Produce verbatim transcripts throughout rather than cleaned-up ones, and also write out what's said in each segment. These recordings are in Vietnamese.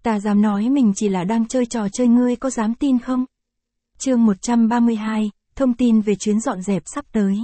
Ta dám nói mình chỉ là đang chơi trò chơi, ngươi có dám tin không? Chương một trăm ba mươi hai, thông tin về chuyến dọn dẹp sắp tới.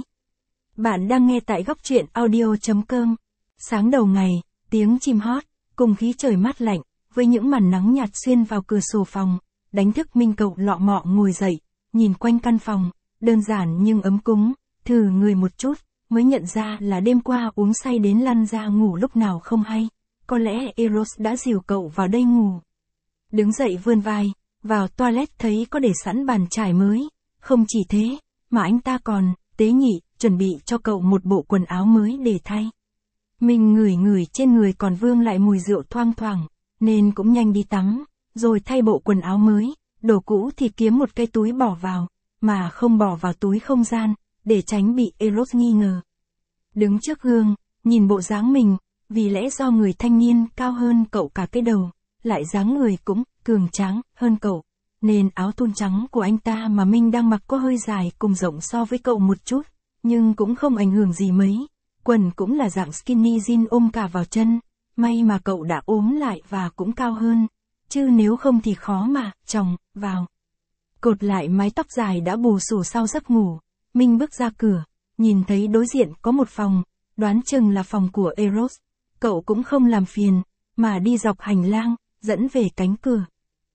Bạn đang nghe tại góc truyện audio chấm com. Sáng đầu ngày, tiếng chim hót, cùng khí trời mát lạnh, với những màn nắng nhạt xuyên vào cửa sổ phòng, đánh thức Minh cậu lọ mọ ngồi dậy, nhìn quanh căn phòng, đơn giản nhưng ấm cúng, thử người một chút, mới nhận ra là đêm qua uống say đến lăn ra ngủ lúc nào không hay. Có lẽ Eros đã dìu cậu vào đây ngủ. Đứng dậy vươn vai, vào toilet thấy có để sẵn bàn chải mới. Không chỉ thế, mà anh ta còn, tế nhị, chuẩn bị cho cậu một bộ quần áo mới để thay. Mình ngửi ngửi trên người còn vương lại mùi rượu thoang thoảng, nên cũng nhanh đi tắm, rồi thay bộ quần áo mới. Đồ cũ thì kiếm một cái túi bỏ vào, mà không bỏ vào túi không gian, để tránh bị Eros nghi ngờ. Đứng trước gương, nhìn bộ dáng mình, vì lẽ do người thanh niên cao hơn cậu cả cái đầu, lại dáng người cũng cường tráng hơn cậu, nên áo thun trắng của anh ta mà Minh đang mặc có hơi dài cùng rộng so với cậu một chút, nhưng cũng không ảnh hưởng gì mấy. Quần cũng là dạng skinny jean ôm cả vào chân, may mà cậu đã ốm lại và cũng cao hơn, chứ nếu không thì khó mà chồng vào. Cột lại mái tóc dài đã bù xù sau giấc ngủ, Minh bước ra cửa, nhìn thấy đối diện có một phòng, đoán chừng là phòng của Eros. Cậu cũng không làm phiền, mà đi dọc hành lang, dẫn về cánh cửa.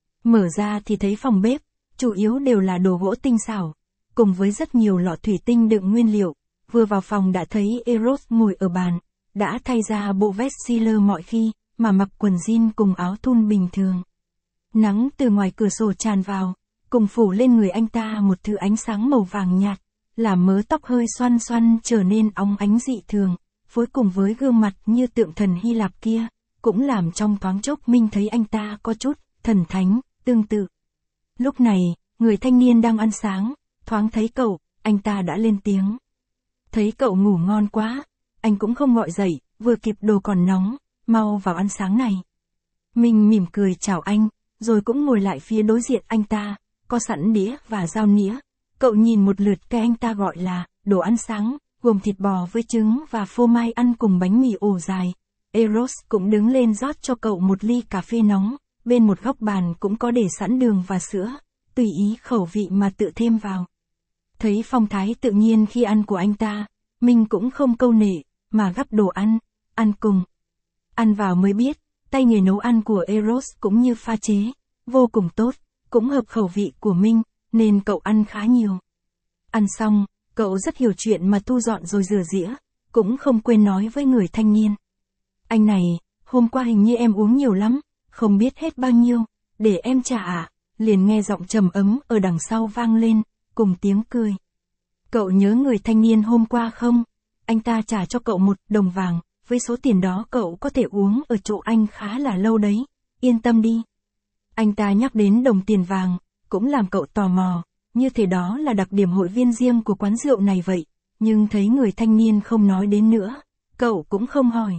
Mở ra thì thấy phòng bếp, chủ yếu đều là đồ gỗ tinh xảo, cùng với rất nhiều lọ thủy tinh đựng nguyên liệu. Vừa vào phòng đã thấy Eros ngồi ở bàn, đã thay ra bộ vest sealer mọi khi, mà mặc quần jean cùng áo thun bình thường. Nắng từ ngoài cửa sổ tràn vào, cùng phủ lên người anh ta một thứ ánh sáng màu vàng nhạt, làm mớ tóc hơi xoăn xoăn trở nên óng ánh dị thường. Phối cùng với gương mặt như tượng thần Hy Lạp kia, cũng làm trong thoáng chốc Minh thấy anh ta có chút thần thánh, tương tự. Lúc này, người thanh niên đang ăn sáng, thoáng thấy cậu, anh ta đã lên tiếng. Thấy cậu ngủ ngon quá, anh cũng không gọi dậy, vừa kịp đồ còn nóng, mau vào ăn sáng này. Minh mỉm cười chào anh, rồi cũng ngồi lại phía đối diện anh ta, có sẵn đĩa và dao nĩa. Cậu nhìn một lượt cái anh ta gọi là đồ ăn sáng, gồm thịt bò với trứng và phô mai ăn cùng bánh mì ổ dài. Eros cũng đứng lên rót cho cậu một ly cà phê nóng, bên một góc bàn cũng có để sẵn đường và sữa, tùy ý khẩu vị mà tự thêm vào. Thấy phong thái tự nhiên khi ăn của anh ta, Minh cũng không câu nệ, mà gắp đồ ăn, ăn cùng. Ăn vào mới biết, tay nghề nấu ăn của Eros cũng như pha chế, vô cùng tốt, cũng hợp khẩu vị của Minh, nên cậu ăn khá nhiều. Ăn xong, cậu rất hiểu chuyện mà thu dọn rồi rửa dĩa, cũng không quên nói với người thanh niên. Anh này, hôm qua hình như em uống nhiều lắm, không biết hết bao nhiêu, để em trả ạ. Liền nghe giọng trầm ấm ở đằng sau vang lên, cùng tiếng cười. Cậu nhớ người thanh niên hôm qua không? Anh ta trả cho cậu một đồng vàng, với số tiền đó cậu có thể uống ở chỗ anh khá là lâu đấy, yên tâm đi. Anh ta nhắc đến đồng tiền vàng, cũng làm cậu tò mò. Như thế đó là đặc điểm hội viên riêng của quán rượu này vậy, nhưng thấy người thanh niên không nói đến nữa, cậu cũng không hỏi.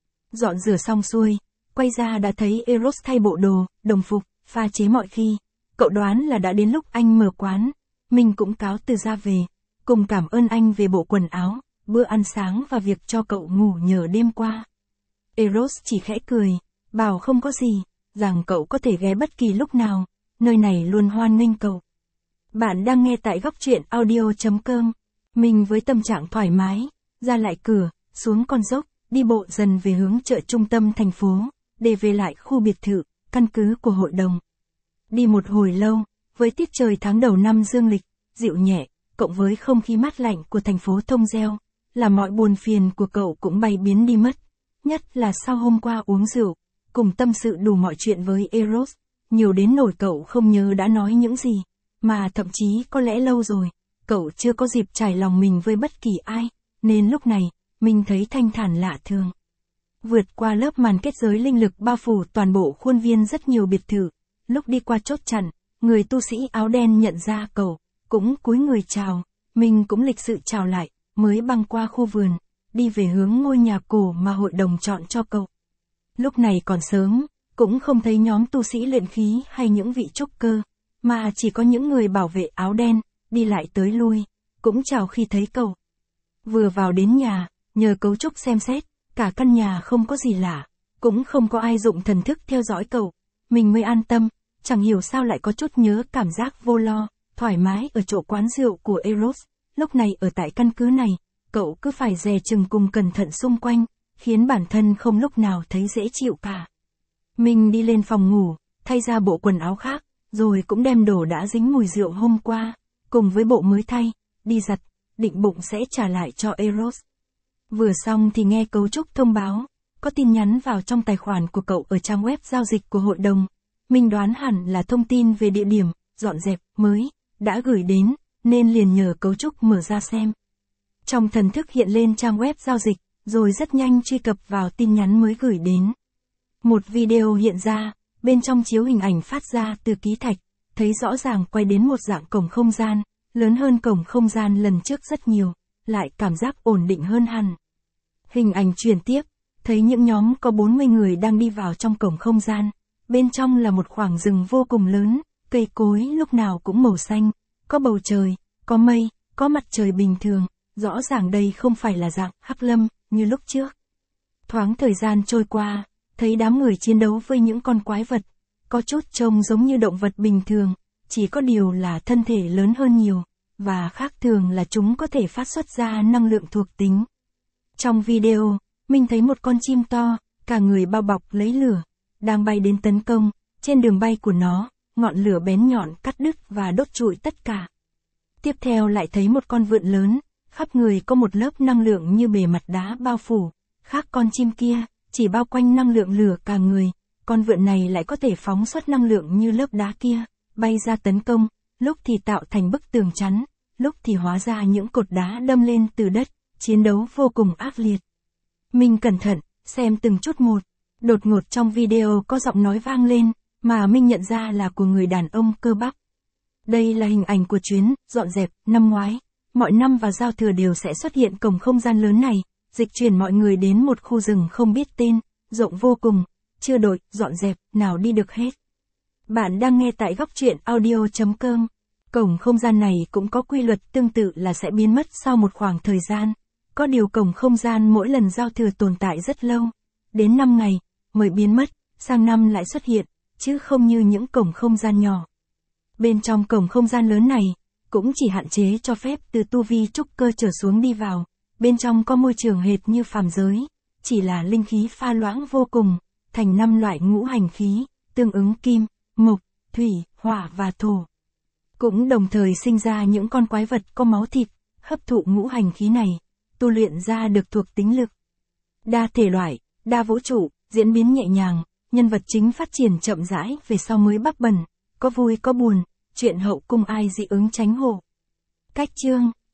Dọn rửa xong xuôi, quay ra đã thấy Eros thay bộ đồ, đồng phục, pha chế mọi khi, cậu đoán là đã đến lúc anh mở quán. Mình cũng cáo từ ra về, cùng cảm ơn anh về bộ quần áo, bữa ăn sáng và việc cho cậu ngủ nhờ đêm qua. Eros chỉ khẽ cười, bảo không có gì, rằng cậu có thể ghé bất kỳ lúc nào, nơi này luôn hoan nghênh cậu. Bạn đang nghe tại góc truyện audio chấm com. Mình với tâm trạng thoải mái, ra lại cửa, xuống con dốc, đi bộ dần về hướng chợ trung tâm thành phố, để về lại khu biệt thự, căn cứ của hội đồng. Đi một hồi lâu, với tiết trời tháng đầu năm dương lịch, dịu nhẹ, cộng với không khí mát lạnh của thành phố thông reo, là mọi buồn phiền của cậu cũng bay biến đi mất. Nhất là sau hôm qua uống rượu, cùng tâm sự đủ mọi chuyện với Eros, nhiều đến nỗi cậu không nhớ đã nói những gì. Mà thậm chí có lẽ lâu rồi, cậu chưa có dịp trải lòng mình với bất kỳ ai, nên lúc này, mình thấy thanh thản lạ thường. Vượt qua lớp màn kết giới linh lực bao phủ toàn bộ khuôn viên rất nhiều biệt thự, lúc đi qua chốt chặn, người tu sĩ áo đen nhận ra cậu, cũng cúi người chào, mình cũng lịch sự chào lại, mới băng qua khu vườn, đi về hướng ngôi nhà cổ mà hội đồng chọn cho cậu. Lúc này còn sớm, cũng không thấy nhóm tu sĩ luyện khí hay những vị trúc cơ, mà chỉ có những người bảo vệ áo đen, đi lại tới lui, cũng chào khi thấy cậu. Vừa vào đến nhà, nhờ cấu trúc xem xét, cả căn nhà không có gì lạ, cũng không có ai dụng thần thức theo dõi cậu, mình mới an tâm, chẳng hiểu sao lại có chút nhớ cảm giác vô lo, thoải mái ở chỗ quán rượu của Eros. Lúc này ở tại căn cứ này, cậu cứ phải dè chừng cùng cẩn thận xung quanh, khiến bản thân không lúc nào thấy dễ chịu cả. Mình đi lên phòng ngủ, thay ra bộ quần áo khác, rồi cũng đem đồ đã dính mùi rượu hôm qua, cùng với bộ mới thay, đi giặt, định bụng sẽ trả lại cho Eros. Vừa xong thì nghe cấu trúc thông báo, có tin nhắn vào trong tài khoản của cậu ở trang web giao dịch của hội đồng. Mình đoán hẳn là thông tin về địa điểm, dọn dẹp, mới, đã gửi đến, nên liền nhờ cấu trúc mở ra xem. Trong thần thức hiện lên trang web giao dịch, rồi rất nhanh truy cập vào tin nhắn mới gửi đến. Một video hiện ra, bên trong chiếu hình ảnh phát ra từ ký thạch, thấy rõ ràng quay đến một dạng cổng không gian, lớn hơn cổng không gian lần trước rất nhiều, lại cảm giác ổn định hơn hẳn. Hình ảnh chuyển tiếp, thấy những nhóm có bốn mươi người đang đi vào trong cổng không gian, bên trong là một khoảng rừng vô cùng lớn, cây cối lúc nào cũng màu xanh, có bầu trời, có mây, có mặt trời bình thường, rõ ràng đây không phải là dạng Hắc Lâm như lúc trước. Thoáng thời gian trôi qua, thấy đám người chiến đấu với những con quái vật, có chút trông giống như động vật bình thường, chỉ có điều là thân thể lớn hơn nhiều, và khác thường là chúng có thể phát xuất ra năng lượng thuộc tính. Trong video, mình thấy một con chim to, cả người bao bọc lấy lửa, đang bay đến tấn công, trên đường bay của nó, ngọn lửa bén nhọn cắt đứt và đốt trụi tất cả. Tiếp theo lại thấy một con vượn lớn, khắp người có một lớp năng lượng như bề mặt đá bao phủ, khác con chim kia, chỉ bao quanh năng lượng lửa cả người, con vượn này lại có thể phóng xuất năng lượng như lớp đá kia, bay ra tấn công, lúc thì tạo thành bức tường chắn, lúc thì hóa ra những cột đá đâm lên từ đất, chiến đấu vô cùng ác liệt. Mình cẩn thận, xem từng chút một, đột ngột trong video có giọng nói vang lên, mà mình nhận ra là của người đàn ông cơ bắp. Đây là hình ảnh của chuyến dọn dẹp năm ngoái. Mọi năm vào giao thừa đều sẽ xuất hiện cổng không gian lớn này, dịch chuyển mọi người đến một khu rừng không biết tên, rộng vô cùng, chưa đội, dọn dẹp, nào đi được hết. Bạn đang nghe tại góc truyện audio chấm com. Cổng không gian này cũng có quy luật tương tự là sẽ biến mất sau một khoảng thời gian. Có điều cổng không gian mỗi lần giao thừa tồn tại rất lâu, đến năm ngày, mới biến mất, sang năm lại xuất hiện, chứ không như những cổng không gian nhỏ. Bên trong cổng không gian lớn này, cũng chỉ hạn chế cho phép từ tu vi trúc cơ trở xuống đi vào, bên trong có môi trường hệt như phàm giới, chỉ là linh khí pha loãng vô cùng, thành năm loại ngũ hành khí, tương ứng kim, mộc, thủy, hỏa và thổ. Cũng đồng thời sinh ra những con quái vật có máu thịt, hấp thụ ngũ hành khí này, tu luyện ra được thuộc tính lực. Đa thể loại, đa vũ trụ, diễn biến nhẹ nhàng, nhân vật chính phát triển chậm rãi về sau mới bắc bần, có vui có buồn, chuyện hậu cung ai dị ứng tránh hộ. Cách chương